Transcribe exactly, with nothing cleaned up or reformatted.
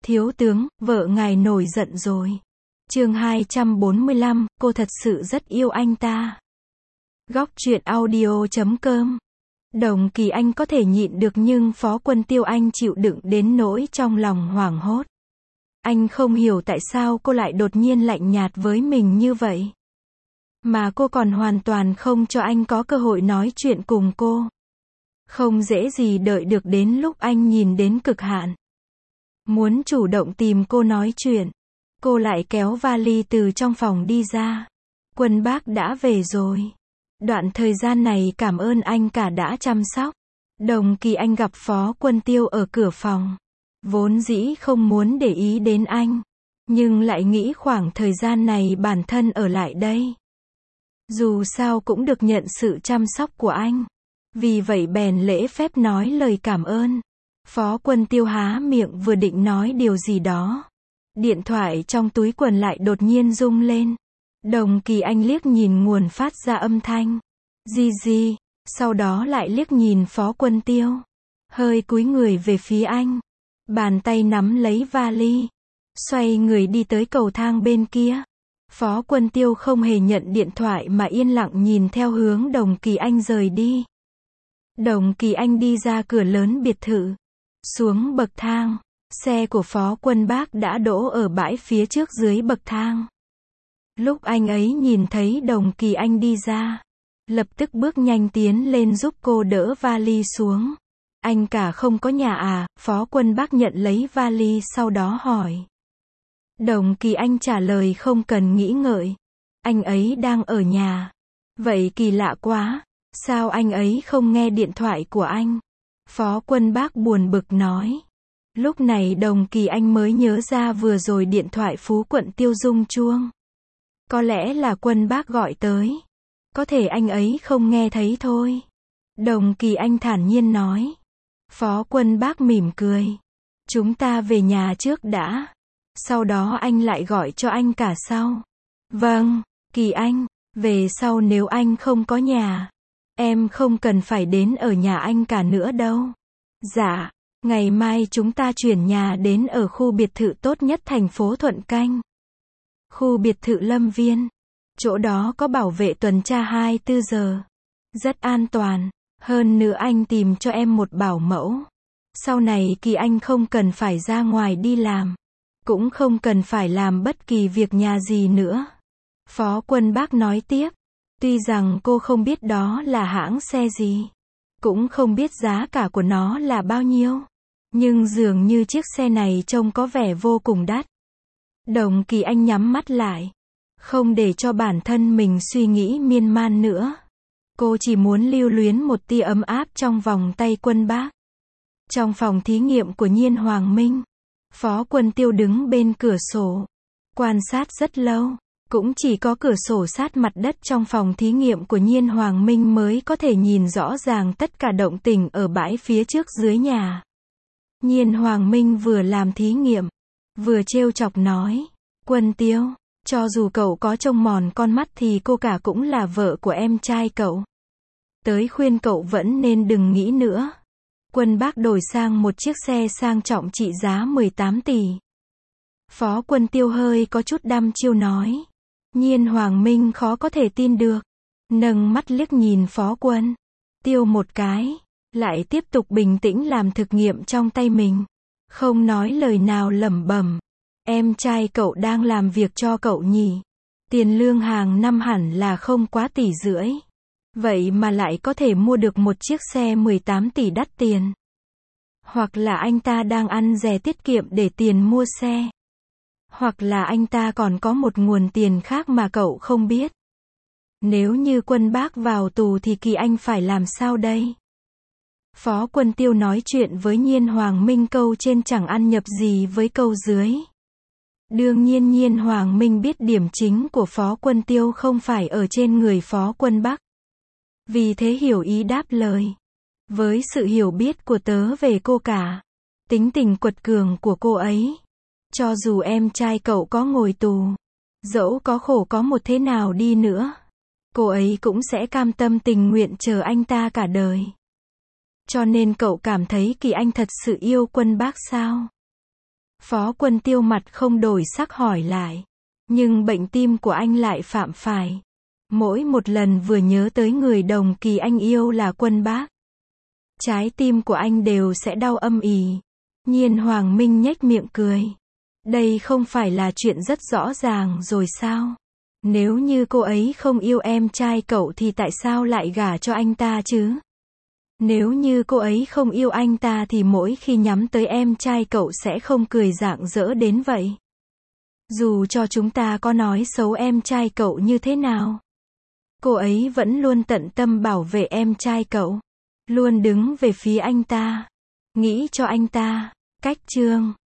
Thiếu tướng, vợ ngài nổi giận rồi. Chương hai trăm bốn mươi lăm, cô thật sự rất yêu anh ta. Góc truyện audio chấm com. Đồng Kỳ Anh có thể nhịn được nhưng Phó Quân Tiêu anh chịu đựng đến nỗi trong lòng hoảng hốt. Anh không hiểu tại sao cô lại đột nhiên lạnh nhạt với mình như vậy. Mà cô còn hoàn toàn không cho anh có cơ hội nói chuyện cùng cô. Không dễ gì đợi được đến lúc anh nhìn đến cực hạn. Muốn chủ động tìm cô nói chuyện. Cô lại kéo vali từ trong phòng đi ra. Quân Bác đã về rồi. Đoạn thời gian này cảm ơn anh cả đã chăm sóc. Đồng Kỳ Anh gặp Phó Quân Tiêu ở cửa phòng. Vốn dĩ không muốn để ý đến anh. Nhưng lại nghĩ khoảng thời gian này bản thân ở lại đây. Dù sao cũng được nhận sự chăm sóc của anh. Vì vậy bèn lễ phép nói lời cảm ơn. Phó Quân Tiêu há miệng vừa định nói điều gì đó. Điện thoại trong túi quần lại đột nhiên rung lên. Đồng Kỳ Anh liếc nhìn nguồn phát ra âm thanh. Gì gì, sau đó lại liếc nhìn Phó Quân Tiêu. Hơi cúi người về phía anh. Bàn tay nắm lấy vali. Xoay người đi tới cầu thang bên kia. Phó Quân Tiêu không hề nhận điện thoại mà yên lặng nhìn theo hướng Đồng Kỳ Anh rời đi. Đồng Kỳ Anh đi ra cửa lớn biệt thự. Xuống bậc thang. Xe của Phó Quân Bác đã đỗ ở bãi phía trước dưới bậc thang. Lúc anh ấy nhìn thấy Đồng Kỳ Anh đi ra, lập tức bước nhanh tiến lên giúp cô đỡ vali xuống. Anh cả không có nhà à? Phó Quân Bác nhận lấy vali sau đó hỏi. Đồng Kỳ Anh trả lời không cần nghĩ ngợi. Anh ấy đang ở nhà. Vậy kỳ lạ quá. Sao anh ấy không nghe điện thoại của anh? Phó Quân Bác buồn bực nói. Lúc này Đồng Kỳ Anh mới nhớ ra vừa rồi điện thoại Phú Quận Tiêu rung chuông. Có lẽ là Quân Bác gọi tới. Có thể anh ấy không nghe thấy thôi. Đồng Kỳ Anh thản nhiên nói. Phó Quân Bác mỉm cười. Chúng ta về nhà trước đã. Sau đó anh lại gọi cho anh cả sau. Vâng, Kỳ Anh, về sau nếu anh không có nhà, em không cần phải đến ở nhà anh cả nữa đâu. Dạ, ngày mai chúng ta chuyển nhà đến ở khu biệt thự tốt nhất thành phố Thuận Canh. Khu biệt thự Lâm Viên. Chỗ đó có bảo vệ tuần tra hai mươi tư giờ. Rất an toàn. Hơn nữa anh tìm cho em một bảo mẫu. Sau này Kỳ Anh không cần phải ra ngoài đi làm. Cũng không cần phải làm bất kỳ việc nhà gì nữa. Phó Quân Bác nói tiếp. Tuy rằng cô không biết đó là hãng xe gì. Cũng không biết giá cả của nó là bao nhiêu. Nhưng dường như chiếc xe này trông có vẻ vô cùng đắt. Đồng Kỳ Anh nhắm mắt lại. Không để cho bản thân mình suy nghĩ miên man nữa. Cô chỉ muốn lưu luyến một tia ấm áp trong vòng tay Quân Bác. Trong phòng thí nghiệm của Nhiên Hoàng Minh, Phó Quân Tiêu đứng bên cửa sổ. Quan sát rất lâu. Cũng chỉ có cửa sổ sát mặt đất trong phòng thí nghiệm của Nhiên Hoàng Minh mới có thể nhìn rõ ràng tất cả động tĩnh ở bãi phía trước dưới nhà. Nhiên Hoàng Minh vừa làm thí nghiệm, vừa trêu chọc nói. Quân Tiêu, cho dù cậu có trông mòn con mắt thì cô cả cũng là vợ của em trai cậu. Tới khuyên cậu vẫn nên đừng nghĩ nữa. Quân Bác đổi sang một chiếc xe sang trọng trị giá mười tám tỷ. Phó Quân Tiêu hơi có chút đăm chiêu nói. Nhiên Hoàng Minh khó có thể tin được. Nâng mắt liếc nhìn Phó Quân Tiêu một cái. Lại tiếp tục bình tĩnh làm thực nghiệm trong tay mình. Không nói lời nào lẩm bẩm. Em trai cậu đang làm việc cho cậu nhỉ? Tiền lương hàng năm hẳn là không quá tỷ rưỡi. Vậy mà lại có thể mua được một chiếc xe mười tám tỷ đắt tiền. Hoặc là anh ta đang ăn dè tiết kiệm để tiền mua xe. Hoặc là anh ta còn có một nguồn tiền khác mà cậu không biết. Nếu như Quân Bác vào tù thì Kỳ Anh phải làm sao đây? Phó Quân Tiêu nói chuyện với Nhiên Hoàng Minh câu trên chẳng ăn nhập gì với câu dưới. Đương nhiên Nhiên Hoàng Minh biết điểm chính của Phó Quân Tiêu không phải ở trên người Phó Quân Bác. Vì thế hiểu ý đáp lời. Với sự hiểu biết của tớ về cô cả, tính tình quật cường của cô ấy, cho dù em trai cậu có ngồi tù, dẫu có khổ có một thế nào đi nữa, cô ấy cũng sẽ cam tâm tình nguyện chờ anh ta cả đời. Cho nên cậu cảm thấy Kỳ Anh thật sự yêu Quân Bác sao? Phó Quân Tiêu mặt không đổi sắc hỏi lại. Nhưng bệnh tim của anh lại phạm phải. Mỗi một lần vừa nhớ tới người đồng kỳ anh yêu là Quân Bác, trái tim của anh đều sẽ đau âm ỉ. Nhiên Hoàng Minh nhếch miệng cười. Đây không phải là chuyện rất rõ ràng rồi sao? Nếu như cô ấy không yêu em trai cậu thì tại sao lại gả cho anh ta chứ? Nếu như cô ấy không yêu anh ta thì mỗi khi nhắm tới em trai cậu sẽ không cười rạng rỡ đến vậy. Dù cho chúng ta có nói xấu em trai cậu như thế nào, cô ấy vẫn luôn tận tâm bảo vệ em trai cậu, luôn đứng về phía anh ta, nghĩ cho anh ta. Cách chương